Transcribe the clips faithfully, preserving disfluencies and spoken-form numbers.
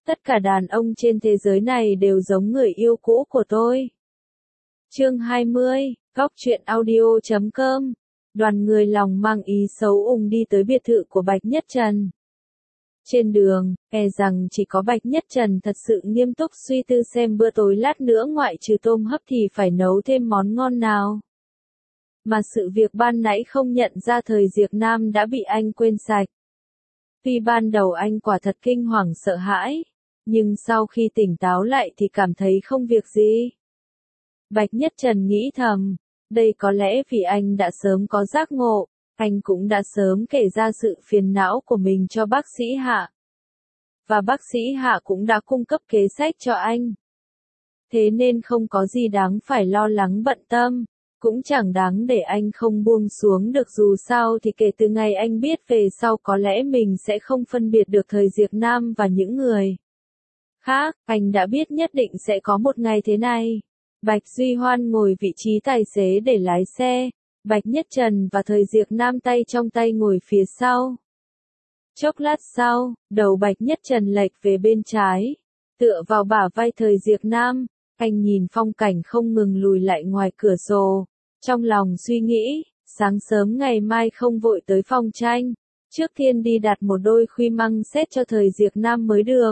Tất cả đàn ông trên thế giới này đều giống người yêu cũ của tôi. Chương hai mươi, góc truyện audio chấm com. Đoàn người lòng mang ý xấu ùng đi tới biệt thự của Bạch Nhất Trần. Trên đường, e rằng chỉ có Bạch Nhất Trần thật sự nghiêm túc suy tư xem bữa tối lát nữa ngoại trừ tôm hấp thì phải nấu thêm món ngon nào. Mà sự việc ban nãy không nhận ra thời Diệp Nam đã bị anh quên sạch. Tuy ban đầu anh quả thật kinh hoàng sợ hãi, nhưng sau khi tỉnh táo lại thì cảm thấy không việc gì. Bạch Nhất Trần nghĩ thầm, đây có lẽ vì anh đã sớm có giác ngộ, anh cũng đã sớm kể ra sự phiền não của mình cho bác sĩ Hạ. Và bác sĩ Hạ cũng đã cung cấp kế sách cho anh. Thế nên không có gì đáng phải lo lắng bận tâm, cũng chẳng đáng để anh không buông xuống được, dù sao thì kể từ ngày anh biết về sau có lẽ mình sẽ không phân biệt được thời Diệp Nam và những người khác, anh đã biết nhất định sẽ có một ngày thế này. Bạch Duy Hoan ngồi vị trí tài xế để lái xe, Bạch Nhất Trần và thời Diệp Nam tay trong tay ngồi phía sau. Chốc lát sau, đầu Bạch Nhất Trần lệch về bên trái, tựa vào bả vai thời Diệp Nam, anh nhìn phong cảnh không ngừng lùi lại ngoài cửa sổ, trong lòng suy nghĩ, sáng sớm ngày mai không vội tới phòng tranh, trước tiên đi đặt một đôi khuy măng xét cho thời Diệp Nam mới được.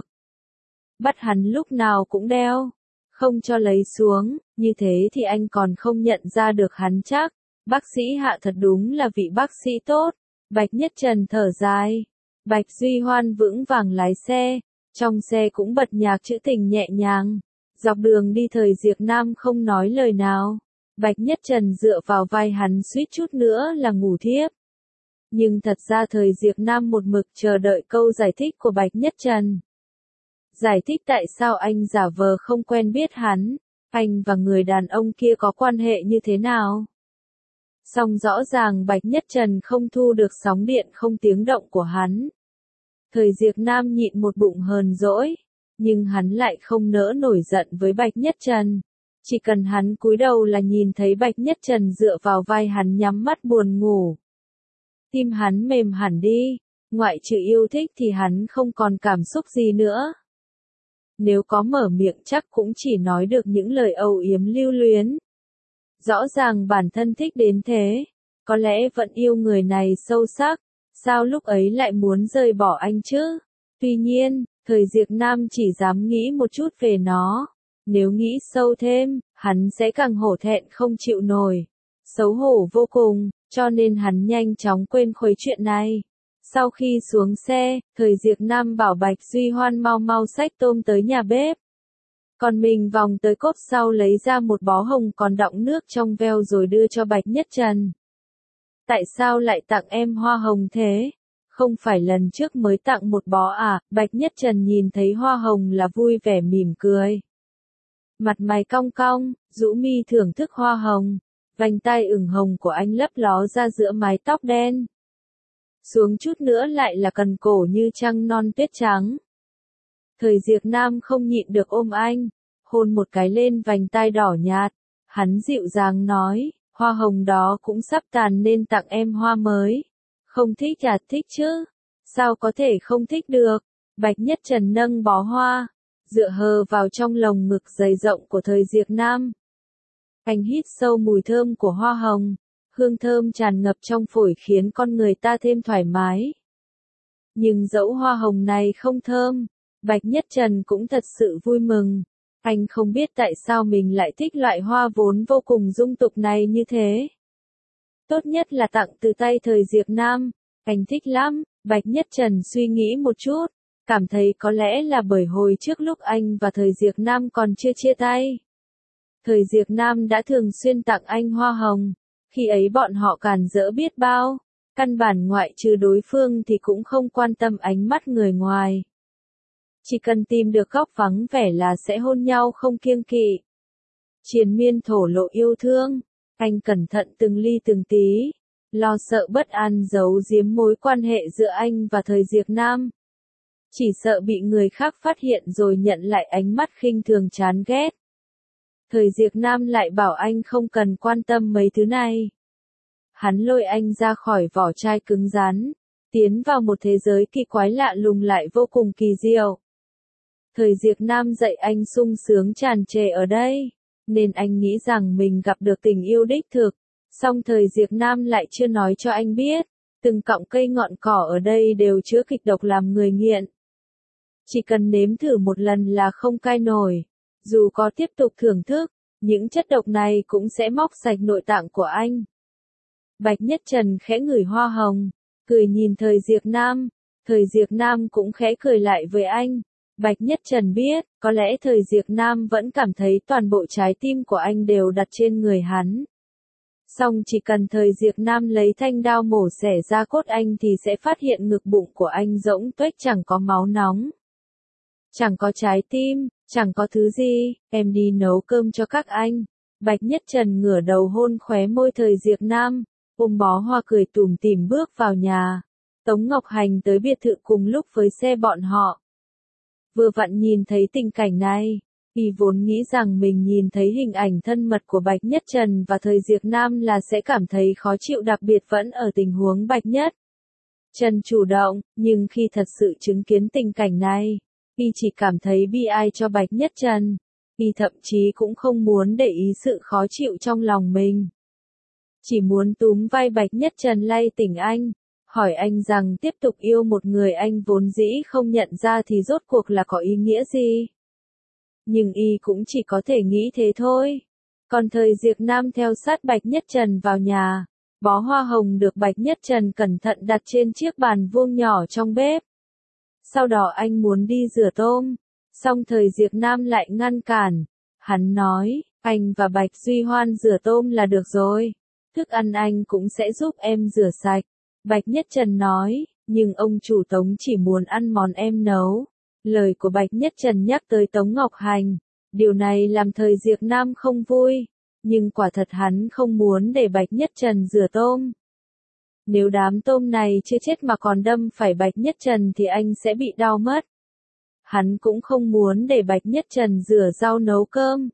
Bắt hắn lúc nào cũng đeo, không cho lấy xuống, như thế thì anh còn không nhận ra được hắn chắc. Bác sĩ Hạ thật đúng là vị bác sĩ tốt. Bạch Nhất Trần thở dài. Bạch Duy Hoan vững vàng lái xe, trong xe cũng bật nhạc trữ tình nhẹ nhàng. Dọc đường đi thời Diệp Nam không nói lời nào. Bạch Nhất Trần dựa vào vai hắn suýt chút nữa là ngủ thiếp. Nhưng thật ra thời Diệp Nam một mực chờ đợi câu giải thích của Bạch Nhất Trần. Giải thích tại sao anh giả vờ không quen biết hắn, anh và người đàn ông kia có quan hệ như thế nào. Song rõ ràng Bạch Nhất Trần không thu được sóng điện không tiếng động của hắn. Thời Diệp Nam nhịn một bụng hờn dỗi, nhưng hắn lại không nỡ nổi giận với Bạch Nhất Trần. Chỉ cần hắn cúi đầu là nhìn thấy Bạch Nhất Trần dựa vào vai hắn nhắm mắt buồn ngủ. Tim hắn mềm hẳn đi, ngoại trừ yêu thích thì hắn không còn cảm xúc gì nữa. Nếu có mở miệng chắc cũng chỉ nói được những lời âu yếm lưu luyến. Rõ ràng bản thân thích đến thế, có lẽ vẫn yêu người này sâu sắc, sao lúc ấy lại muốn rời bỏ anh chứ? Tuy nhiên, thời Diệp Nam chỉ dám nghĩ một chút về nó, nếu nghĩ sâu thêm, hắn sẽ càng hổ thẹn không chịu nổi, xấu hổ vô cùng, cho nên hắn nhanh chóng quên khuấy chuyện này. Sau khi xuống xe, thời Diệp Nam bảo Bạch Duy Hoan mau mau xách tôm tới nhà bếp. Còn mình vòng tới cốp sau lấy ra một bó hồng còn đọng nước trong veo rồi đưa cho Bạch Nhất Trần. Tại sao lại tặng em hoa hồng thế? Không phải lần trước mới tặng một bó à? Bạch Nhất Trần nhìn thấy hoa hồng là vui vẻ mỉm cười. Mặt mày cong cong, rũ mi thưởng thức hoa hồng. Vành tai ửng hồng của anh lấp ló ra giữa mái tóc đen. Xuống chút nữa lại là cần cổ như trăng non tuyết trắng. Thời Diệp Nam không nhịn được ôm anh, hôn một cái lên vành tai đỏ nhạt, hắn dịu dàng nói, hoa hồng đó cũng sắp tàn nên tặng em hoa mới. Không thích à? Thích chứ? Sao có thể không thích được? Bạch Nhất Trần nâng bó hoa, dựa hờ vào trong lồng ngực dày rộng của thời Diệp Nam. Anh hít sâu mùi thơm của hoa hồng, hương thơm tràn ngập trong phổi khiến con người ta thêm thoải mái. Nhưng dẫu hoa hồng này không thơm, Bạch Nhất Trần cũng thật sự vui mừng. Anh không biết tại sao mình lại thích loại hoa vốn vô cùng dung tục này như thế. Tốt nhất là tặng từ tay thời Diệp Nam, anh thích lắm. Bạch Nhất Trần suy nghĩ một chút, cảm thấy có lẽ là bởi hồi trước lúc anh và thời Diệp Nam còn chưa chia tay. Thời Diệp Nam đã thường xuyên tặng anh hoa hồng, khi ấy bọn họ càn rỡ biết bao, căn bản ngoại trừ đối phương thì cũng không quan tâm ánh mắt người ngoài. Chỉ cần tìm được góc vắng vẻ là sẽ hôn nhau không kiêng kỵ. Triền miên thổ lộ yêu thương, anh cẩn thận từng ly từng tí, lo sợ bất an giấu giếm mối quan hệ giữa anh và thời Diệp Nam. Chỉ sợ bị người khác phát hiện rồi nhận lại ánh mắt khinh thường chán ghét. Thời Diệp Nam lại bảo anh không cần quan tâm mấy thứ này. Hắn lôi anh ra khỏi vỏ chai cứng rắn, tiến vào một thế giới kỳ quái lạ lùng lại vô cùng kỳ diệu. Thời Diệp Nam dạy anh sung sướng tràn trề ở đây, nên anh nghĩ rằng mình gặp được tình yêu đích thực. Song thời Diệp Nam lại chưa nói cho anh biết, từng cọng cây ngọn cỏ ở đây đều chứa kịch độc làm người nghiện. Chỉ cần nếm thử một lần là không cai nổi, dù có tiếp tục thưởng thức, những chất độc này cũng sẽ móc sạch nội tạng của anh. Bạch Nhất Trần khẽ ngửi hoa hồng, cười nhìn thời Diệp Nam, thời Diệp Nam cũng khẽ cười lại với anh. Bạch Nhất Trần biết, có lẽ thời Diệp Nam vẫn cảm thấy toàn bộ trái tim của anh đều đặt trên người hắn. Song chỉ cần thời Diệp Nam lấy thanh đao mổ xẻ ra cốt anh thì sẽ phát hiện ngực bụng của anh rỗng tuếch chẳng có máu nóng. Chẳng có trái tim, chẳng có thứ gì, em đi nấu cơm cho các anh. Bạch Nhất Trần ngửa đầu hôn khóe môi thời Diệp Nam, ôm bó hoa cười tủm tỉm bước vào nhà. Tống Ngọc Hành tới biệt thự cùng lúc với xe bọn họ. Vừa vặn nhìn thấy tình cảnh này, y vốn nghĩ rằng mình nhìn thấy hình ảnh thân mật của Bạch Nhất Trần và thời Diệp Nam là sẽ cảm thấy khó chịu, đặc biệt vẫn ở tình huống Bạch Nhất Trần chủ động, nhưng khi thật sự chứng kiến tình cảnh này, y chỉ cảm thấy bi ai cho Bạch Nhất Trần, y thậm chí cũng không muốn để ý sự khó chịu trong lòng mình. Chỉ muốn túm vai Bạch Nhất Trần lay tỉnh anh, hỏi anh rằng tiếp tục yêu một người anh vốn dĩ không nhận ra thì rốt cuộc là có ý nghĩa gì. Nhưng y cũng chỉ có thể nghĩ thế thôi. Còn thời Diệp Nam theo sát Bạch Nhất Trần vào nhà, bó hoa hồng được Bạch Nhất Trần cẩn thận đặt trên chiếc bàn vuông nhỏ trong bếp. Sau đó anh muốn đi rửa tôm, song thời Diệp Nam lại ngăn cản. Hắn nói, anh và Bạch Duy Hoan rửa tôm là được rồi, thức ăn anh cũng sẽ giúp em rửa sạch. Bạch Nhất Trần nói, nhưng ông chủ Tống chỉ muốn ăn món em nấu. Lời của Bạch Nhất Trần nhắc tới Tống Ngọc Hành, điều này làm thời Diệp Nam không vui, nhưng quả thật hắn không muốn để Bạch Nhất Trần rửa tôm. Nếu đám tôm này chưa chết mà còn đâm phải Bạch Nhất Trần thì anh sẽ bị đau mất. Hắn cũng không muốn để Bạch Nhất Trần rửa rau nấu cơm.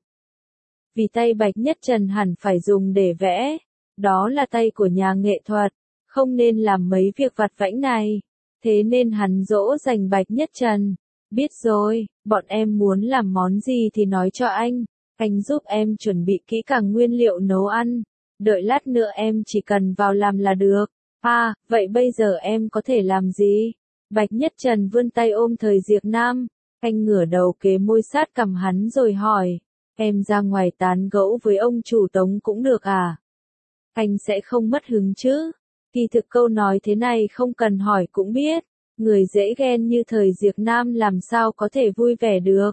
Vì tay Bạch Nhất Trần hẳn phải dùng để vẽ, đó là tay của nhà nghệ thuật, không nên làm mấy việc vặt vãnh này. Thế nên hắn dỗ dành Bạch Nhất Trần. Biết rồi, bọn em muốn làm món gì thì nói cho anh, anh giúp em chuẩn bị kỹ càng nguyên liệu nấu ăn, đợi lát nữa em chỉ cần vào làm là được. À, vậy bây giờ em có thể làm gì? Bạch Nhất Trần vươn tay ôm thời Diệp Nam, anh ngửa đầu kế môi sát cằm hắn rồi hỏi, em ra ngoài tán gẫu với ông chủ Tống cũng được à? Anh sẽ không mất hứng chứ? Kỳ thực câu nói thế này không cần hỏi cũng biết. Người dễ ghen như thời Diệp Nam làm sao có thể vui vẻ được.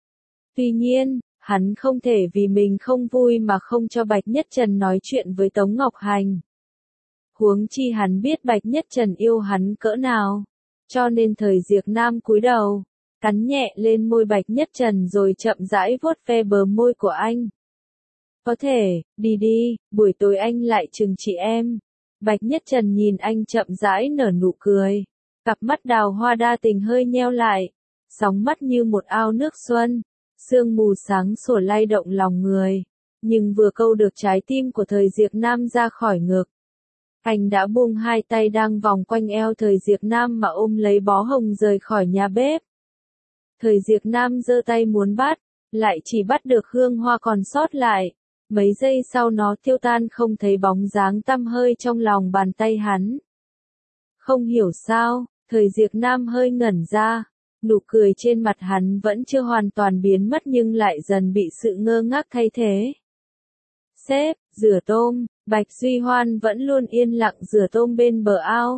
Tuy nhiên, hắn không thể vì mình không vui mà không cho Bạch Nhất Trần nói chuyện với Tống Ngọc Hành. Huống chi hắn biết Bạch Nhất Trần yêu hắn cỡ nào. Cho nên thời Diệp Nam cúi đầu, cắn nhẹ lên môi Bạch Nhất Trần rồi chậm rãi vuốt ve bờ môi của anh. Có thể, đi đi, buổi tối anh lại chừng trị em. Bạch Nhất Trần nhìn anh chậm rãi nở nụ cười. Cặp mắt đào hoa đa tình hơi nheo lại, sóng mắt như một ao nước xuân, sương mù sáng sủa lay động lòng người, nhưng vừa câu được trái tim của thời Diệp Nam ra khỏi ngực. Anh đã buông hai tay đang vòng quanh eo thời Diệp Nam mà ôm lấy bó hồng rời khỏi nhà bếp. Thời Diệp Nam giơ tay muốn bắt, lại chỉ bắt được hương hoa còn sót lại, mấy giây sau nó tiêu tan không thấy bóng dáng tăm hơi trong lòng bàn tay hắn. Không hiểu sao, thời Diệp Nam hơi ngẩn ra, nụ cười trên mặt hắn vẫn chưa hoàn toàn biến mất nhưng lại dần bị sự ngơ ngác thay thế. Sếp, rửa tôm, Bạch Duy Hoan vẫn luôn yên lặng rửa tôm bên bờ ao.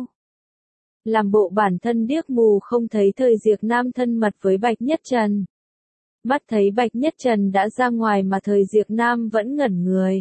Làm bộ bản thân điếc mù không thấy thời Diệp Nam thân mật với Bạch Nhất Trần. Mắt thấy Bạch Nhất Trần đã ra ngoài mà thời Diệp Nam vẫn ngẩn người.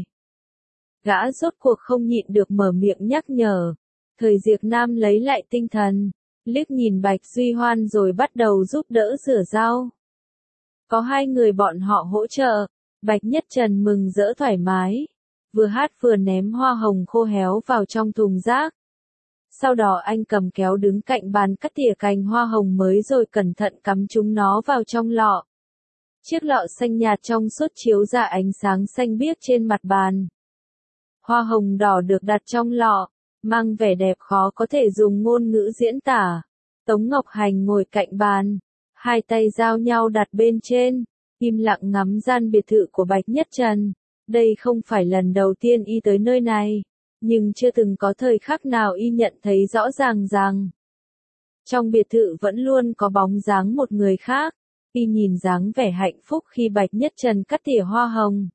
Gã rốt cuộc không nhịn được mở miệng nhắc nhở. Thời Diệp Nam lấy lại tinh thần, liếc nhìn Bạch Duy Hoan rồi bắt đầu giúp đỡ rửa rau. Có hai người bọn họ hỗ trợ, Bạch Nhất Trần mừng rỡ thoải mái, vừa hát vừa ném hoa hồng khô héo vào trong thùng rác. Sau đó anh cầm kéo đứng cạnh bàn cắt tỉa cành hoa hồng mới rồi cẩn thận cắm chúng nó vào trong lọ. Chiếc lọ xanh nhạt trong suốt chiếu ra ánh sáng xanh biếc trên mặt bàn. Hoa hồng đỏ được đặt trong lọ, mang vẻ đẹp khó có thể dùng ngôn ngữ diễn tả. Tống Ngọc Hành ngồi cạnh bàn, hai tay giao nhau đặt bên trên, im lặng ngắm gian biệt thự của Bạch Nhất Trần. Đây không phải lần đầu tiên y tới nơi này, nhưng chưa từng có thời khắc nào y nhận thấy rõ ràng rằng trong biệt thự vẫn luôn có bóng dáng một người khác. Y nhìn dáng vẻ hạnh phúc khi Bạch Nhất Trần cắt tỉa hoa hồng.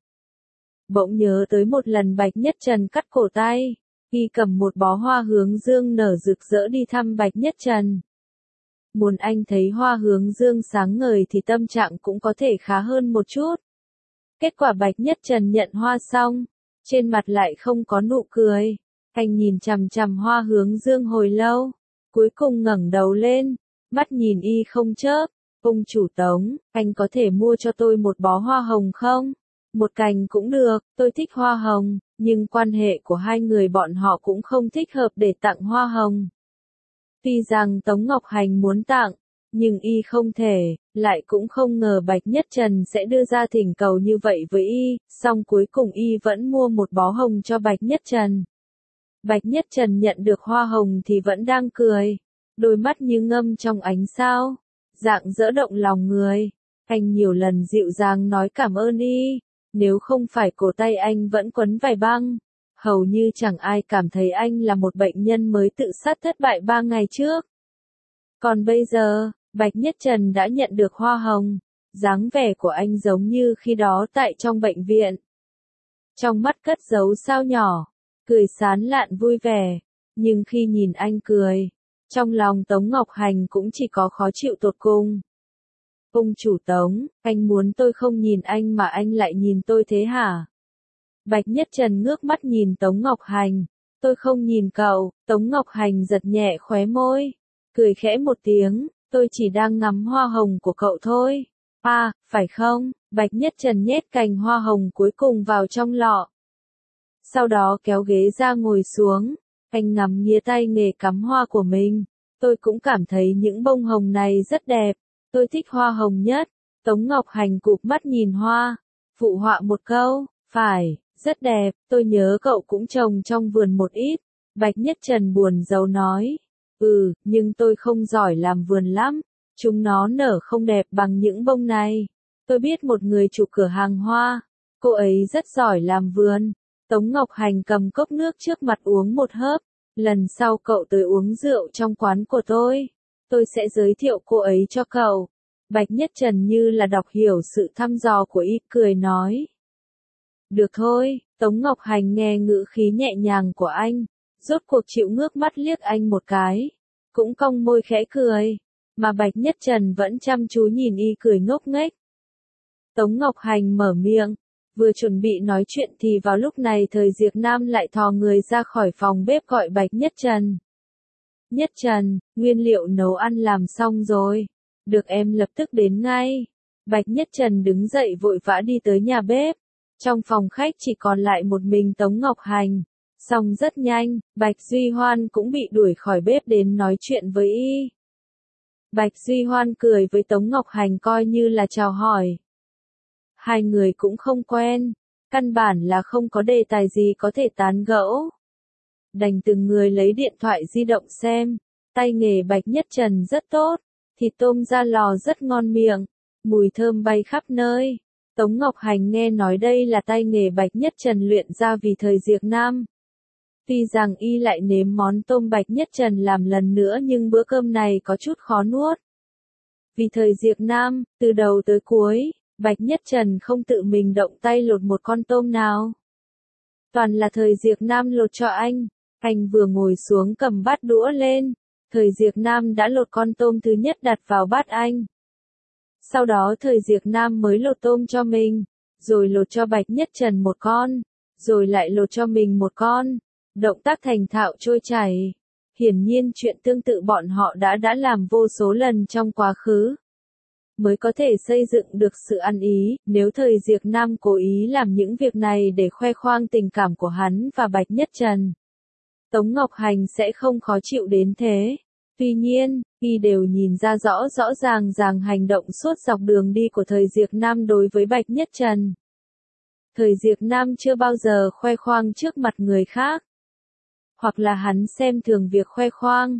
Bỗng nhớ tới một lần Bạch Nhất Trần cắt cổ tay, y cầm một bó hoa hướng dương nở rực rỡ đi thăm Bạch Nhất Trần. Muốn anh thấy hoa hướng dương sáng ngời thì tâm trạng cũng có thể khá hơn một chút. Kết quả Bạch Nhất Trần nhận hoa xong, trên mặt lại không có nụ cười. Anh nhìn chằm chằm hoa hướng dương hồi lâu, cuối cùng ngẩng đầu lên, mắt nhìn y không chớp. Ông chủ Tống, anh có thể mua cho tôi một bó hoa hồng không? Một cành cũng được, tôi thích hoa hồng, nhưng quan hệ của hai người bọn họ cũng không thích hợp để tặng hoa hồng. Tuy rằng Tống Ngọc Hành muốn tặng, nhưng y không thể, lại cũng không ngờ Bạch Nhất Trần sẽ đưa ra thỉnh cầu như vậy với y, song cuối cùng y vẫn mua một bó hồng cho Bạch Nhất Trần. Bạch Nhất Trần nhận được hoa hồng thì vẫn đang cười, đôi mắt như ngâm trong ánh sao, dạng dỡ động lòng người. Anh nhiều lần dịu dàng nói cảm ơn y, nếu không phải cổ tay anh vẫn quấn vải băng, hầu như chẳng ai cảm thấy anh là một bệnh nhân mới tự sát thất bại ba ngày trước. Còn bây giờ, Bạch Nhất Trần đã nhận được hoa hồng, dáng vẻ của anh giống như khi đó tại trong bệnh viện. Trong mắt cất giấu sao nhỏ, cười sán lạn vui vẻ, nhưng khi nhìn anh cười, trong lòng Tống Ngọc Hành cũng chỉ có khó chịu tột cùng. Ông chủ Tống, anh muốn tôi không nhìn anh mà anh lại nhìn tôi thế hả? Bạch Nhất Trần ngước mắt nhìn Tống Ngọc Hành. Tôi không nhìn cậu. Tống Ngọc Hành giật nhẹ khóe môi, cười khẽ một tiếng, tôi chỉ đang ngắm hoa hồng của cậu thôi. À, phải không? Bạch Nhất Trần nhét cành hoa hồng cuối cùng vào trong lọ. Sau đó kéo ghế ra ngồi xuống, anh ngắm nghía tay nghề cắm hoa của mình. Tôi cũng cảm thấy những bông hồng này rất đẹp. Tôi thích hoa hồng nhất. Tống Ngọc Hành cụp mắt nhìn hoa, phụ họa một câu, phải, rất đẹp, tôi nhớ cậu cũng trồng trong vườn một ít. Bạch Nhất Trần buồn rầu nói, ừ, nhưng tôi không giỏi làm vườn lắm, chúng nó nở không đẹp bằng những bông này. Tôi biết một người chủ cửa hàng hoa, cô ấy rất giỏi làm vườn. Tống Ngọc Hành cầm cốc nước trước mặt uống một hớp, lần sau cậu tới uống rượu trong quán của tôi, tôi sẽ giới thiệu cô ấy cho cậu. Bạch Nhất Trần như là đọc hiểu sự thăm dò của y, cười nói. Được thôi, Tống Ngọc Hành nghe ngữ khí nhẹ nhàng của anh, rốt cuộc chịu ngước mắt liếc anh một cái, cũng cong môi khẽ cười, mà Bạch Nhất Trần vẫn chăm chú nhìn y cười ngốc nghếch. Tống Ngọc Hành mở miệng, vừa chuẩn bị nói chuyện thì vào lúc này Thời Diệp Nam lại thò người ra khỏi phòng bếp gọi Bạch Nhất Trần. Nhất Trần, nguyên liệu nấu ăn làm xong rồi. Được, em lập tức đến ngay. Bạch Nhất Trần đứng dậy vội vã đi tới nhà bếp. Trong phòng khách chỉ còn lại một mình Tống Ngọc Hành. Xong rất nhanh, Bạch Duy Hoan cũng bị đuổi khỏi bếp đến nói chuyện với y. Bạch Duy Hoan cười với Tống Ngọc Hành coi như là chào hỏi. Hai người cũng không quen, căn bản là không có đề tài gì có thể tán gẫu. Đành từng người lấy điện thoại di động xem, tay nghề Bạch Nhất Trần rất tốt, thịt tôm ra lò rất ngon miệng, mùi thơm bay khắp nơi. Tống Ngọc Hành nghe nói đây là tay nghề Bạch Nhất Trần luyện ra vì Thời Diệp Nam. Tuy rằng y lại nếm món tôm Bạch Nhất Trần làm lần nữa nhưng bữa cơm này có chút khó nuốt. Vì Thời Diệp Nam, từ đầu tới cuối, Bạch Nhất Trần không tự mình động tay lột một con tôm nào. Toàn là Thời Diệp Nam lột cho anh. Anh vừa ngồi xuống cầm bát đũa lên, Thời Diệp Nam đã lột con tôm thứ nhất đặt vào bát anh. Sau đó Thời Diệp Nam mới lột tôm cho mình, rồi lột cho Bạch Nhất Trần một con, rồi lại lột cho mình một con. Động tác thành thạo trôi chảy. Hiển nhiên chuyện tương tự bọn họ đã đã làm vô số lần trong quá khứ. Mới có thể xây dựng được sự ăn ý, nếu Thời Diệp Nam cố ý làm những việc này để khoe khoang tình cảm của hắn và Bạch Nhất Trần, Tống Ngọc Hành sẽ không khó chịu đến thế. Tuy nhiên, y đều nhìn ra rõ rõ ràng ràng hành động suốt dọc đường đi của Thời Diệp Nam đối với Bạch Nhất Trần. Thời Diệp Nam chưa bao giờ khoe khoang trước mặt người khác. Hoặc là hắn xem thường việc khoe khoang,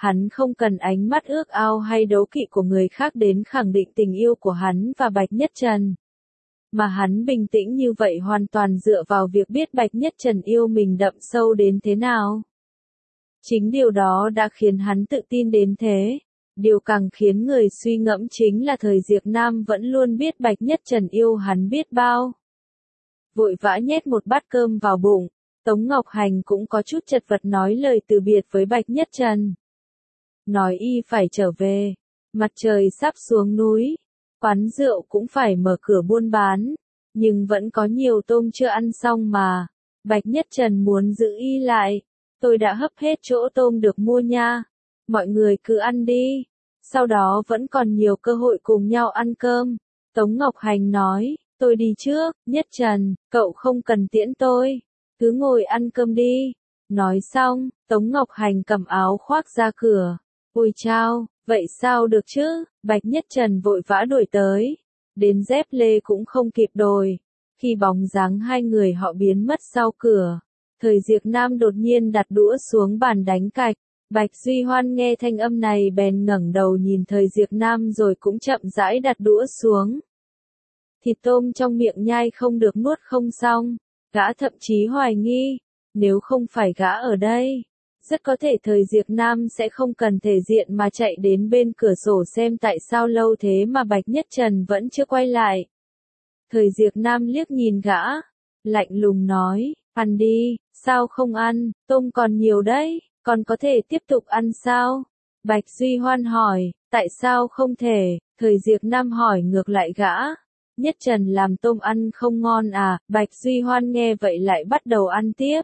Hắn không cần ánh mắt ước ao hay đố kỵ của người khác đến khẳng định tình yêu của hắn và Bạch Nhất Trần. Mà hắn bình tĩnh như vậy hoàn toàn dựa vào việc biết Bạch Nhất Trần yêu mình đậm sâu đến thế nào. Chính điều đó đã khiến hắn tự tin đến thế. Điều càng khiến người suy ngẫm chính là thời Diệp Nam vẫn luôn biết Bạch Nhất Trần yêu hắn biết bao. Vội vã nhét một bát cơm vào bụng, Tống Ngọc Hành cũng có chút chật vật nói lời từ biệt với Bạch Nhất Trần. Nói y phải trở về, mặt trời sắp xuống núi, quán rượu cũng phải mở cửa buôn bán, nhưng vẫn có nhiều tôm chưa ăn xong mà. Bạch Nhất Trần muốn giữ y lại, tôi đã hấp hết chỗ tôm được mua nha, mọi người cứ ăn đi, sau đó vẫn còn nhiều cơ hội cùng nhau ăn cơm. Tống Ngọc Hành nói, tôi đi trước, Nhất Trần, cậu không cần tiễn tôi, cứ ngồi ăn cơm đi. Nói xong, Tống Ngọc Hành cầm áo khoác ra cửa. Ôi chao, vậy sao được chứ? Bạch Nhất Trần vội vã đuổi tới, đến dép lê cũng không kịp đồi. Khi bóng dáng hai người họ biến mất sau cửa, thời Diệp Nam đột nhiên đặt đũa xuống bàn đánh cạch. Bạch Duy Hoan nghe thanh âm này bèn ngẩng đầu nhìn thời Diệp Nam rồi cũng chậm rãi đặt đũa xuống. Thịt tôm trong miệng nhai không được nuốt không xong, gã thậm chí hoài nghi, nếu không phải gã ở đây, rất có thể thời Diệp Nam sẽ không cần thể diện mà chạy đến bên cửa sổ xem tại sao lâu thế mà Bạch Nhất Trần vẫn chưa quay lại. Thời Diệp Nam liếc nhìn gã, lạnh lùng nói, ăn đi, sao không ăn, tôm còn nhiều đấy, còn có thể tiếp tục ăn sao? Bạch Duy Hoan hỏi, tại sao không thể? Thời Diệp Nam hỏi ngược lại gã, Nhất Trần làm tôm ăn không ngon à? Bạch Duy Hoan nghe vậy lại bắt đầu ăn tiếp.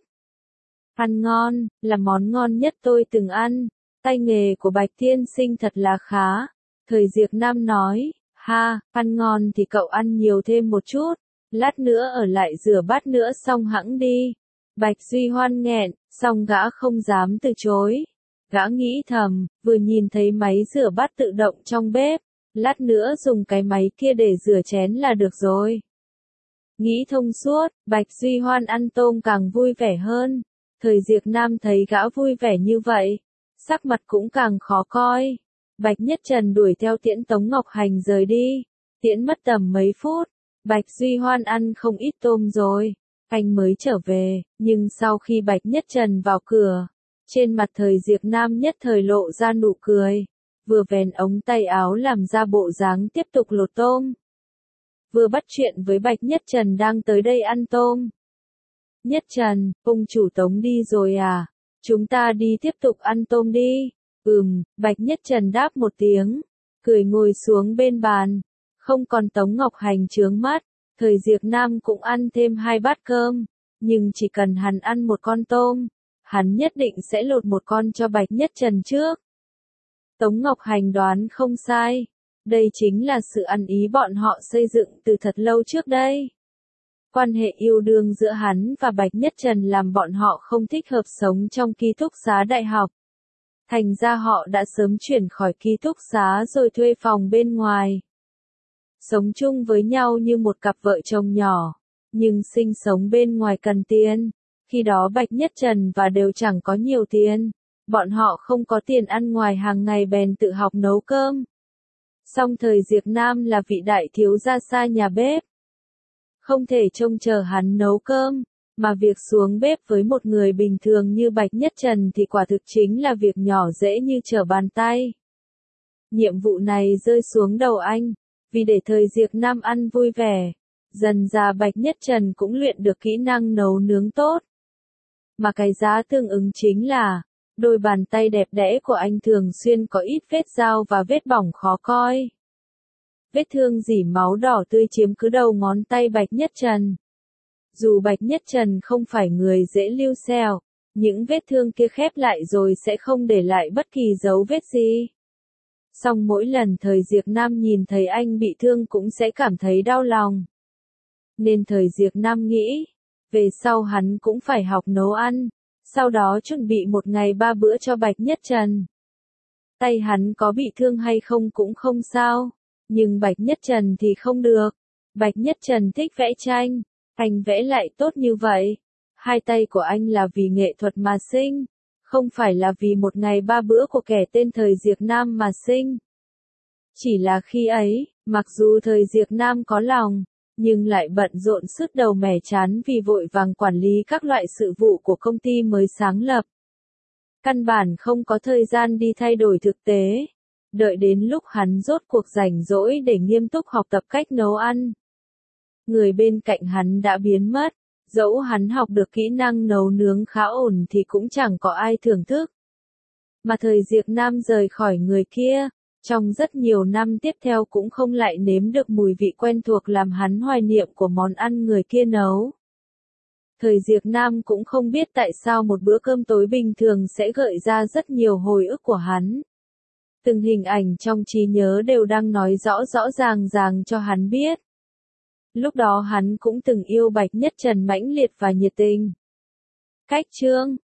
Ăn ngon, là món ngon nhất tôi từng ăn, tay nghề của Bạch Tiên Sinh thật là khá. Thời Diệp Nam nói, ha, ăn ngon thì cậu ăn nhiều thêm một chút, lát nữa ở lại rửa bát nữa xong hẵng đi. Bạch Duy Hoan nghẹn, xong gã không dám từ chối. Gã nghĩ thầm, vừa nhìn thấy máy rửa bát tự động trong bếp, lát nữa dùng cái máy kia để rửa chén là được rồi. Nghĩ thông suốt, Bạch Duy Hoan ăn tôm càng vui vẻ hơn. Thời Diệp Nam thấy gã vui vẻ như vậy, sắc mặt cũng càng khó coi. Bạch Nhất Trần đuổi theo tiễn Tống Ngọc Hành rời đi, tiễn mất tầm mấy phút, Bạch Duy Hoan ăn không ít tôm rồi, anh mới trở về, nhưng sau khi Bạch Nhất Trần vào cửa, trên mặt thời Diệp Nam nhất thời lộ ra nụ cười, vừa vén ống tay áo làm ra bộ dáng tiếp tục lột tôm. Vừa bắt chuyện với Bạch Nhất Trần đang tới đây ăn tôm. Nhất Trần, ông chủ Tống đi rồi à? Chúng ta đi tiếp tục ăn tôm đi. Ừm, Bạch Nhất Trần đáp một tiếng, cười ngồi xuống bên bàn. Không còn Tống Ngọc Hành chướng mắt, thời Diệp Nam cũng ăn thêm hai bát cơm. Nhưng chỉ cần hắn ăn một con tôm, hắn nhất định sẽ lột một con cho Bạch Nhất Trần trước. Tống Ngọc Hành đoán không sai. Đây chính là sự ăn ý bọn họ xây dựng từ thật lâu trước đây. Quan hệ yêu đương giữa hắn và Bạch Nhất Trần làm bọn họ không thích hợp sống trong ký túc xá đại học. Thành ra họ đã sớm chuyển khỏi ký túc xá rồi thuê phòng bên ngoài. Sống chung với nhau như một cặp vợ chồng nhỏ, nhưng sinh sống bên ngoài cần tiền. Khi đó Bạch Nhất Trần và đều chẳng có nhiều tiền, bọn họ không có tiền ăn ngoài hàng ngày bèn tự học nấu cơm. Song thời Diệp Nam là vị đại thiếu gia xa nhà bếp. Không thể trông chờ hắn nấu cơm, mà việc xuống bếp với một người bình thường như Bạch Nhất Trần thì quả thực chính là việc nhỏ dễ như trở bàn tay. Nhiệm vụ này rơi xuống đầu anh, vì để thời Diệp Nam ăn vui vẻ, dần dà Bạch Nhất Trần cũng luyện được kỹ năng nấu nướng tốt. Mà cái giá tương ứng chính là, đôi bàn tay đẹp đẽ của anh thường xuyên có ít vết dao và vết bỏng khó coi. Vết thương rỉ máu đỏ tươi chiếm cứ đầu ngón tay Bạch Nhất Trần. Dù Bạch Nhất Trần không phải người dễ lưu xèo, những vết thương kia khép lại rồi sẽ không để lại bất kỳ dấu vết gì. Song mỗi lần thời Diệp Nam nhìn thấy anh bị thương cũng sẽ cảm thấy đau lòng. Nên thời Diệp Nam nghĩ, về sau hắn cũng phải học nấu ăn, sau đó chuẩn bị một ngày ba bữa cho Bạch Nhất Trần. Tay hắn có bị thương hay không cũng không sao. Nhưng Bạch Nhất Trần thì không được. Bạch Nhất Trần thích vẽ tranh, anh vẽ lại tốt như vậy. Hai tay của anh là vì nghệ thuật mà sinh, Không phải là vì một ngày ba bữa của kẻ tên Thời Diệp Nam mà sinh. Chỉ là khi ấy, mặc dù Thời Diệp Nam có lòng, nhưng lại bận rộn sứt đầu mẻ chán vì vội vàng quản lý các loại sự vụ của công ty mới sáng lập. Căn bản không có thời gian đi thay đổi thực tế. Đợi đến lúc hắn rốt cuộc rảnh rỗi để nghiêm túc học tập cách nấu ăn. Người bên cạnh hắn đã biến mất, dẫu hắn học được kỹ năng nấu nướng khá ổn thì cũng chẳng có ai thưởng thức. Mà Thời Diệp Nam rời khỏi người kia, trong rất nhiều năm tiếp theo cũng không lại nếm được mùi vị quen thuộc làm hắn hoài niệm của món ăn người kia nấu. Thời Diệp Nam cũng không biết tại sao một bữa cơm tối bình thường sẽ gợi ra rất nhiều hồi ức của hắn. Từng hình ảnh trong trí nhớ đều đang nói rõ rõ ràng ràng cho hắn biết. Lúc đó hắn cũng từng yêu Bạch Nhất Trần mãnh liệt và nhiệt tình. Cách chương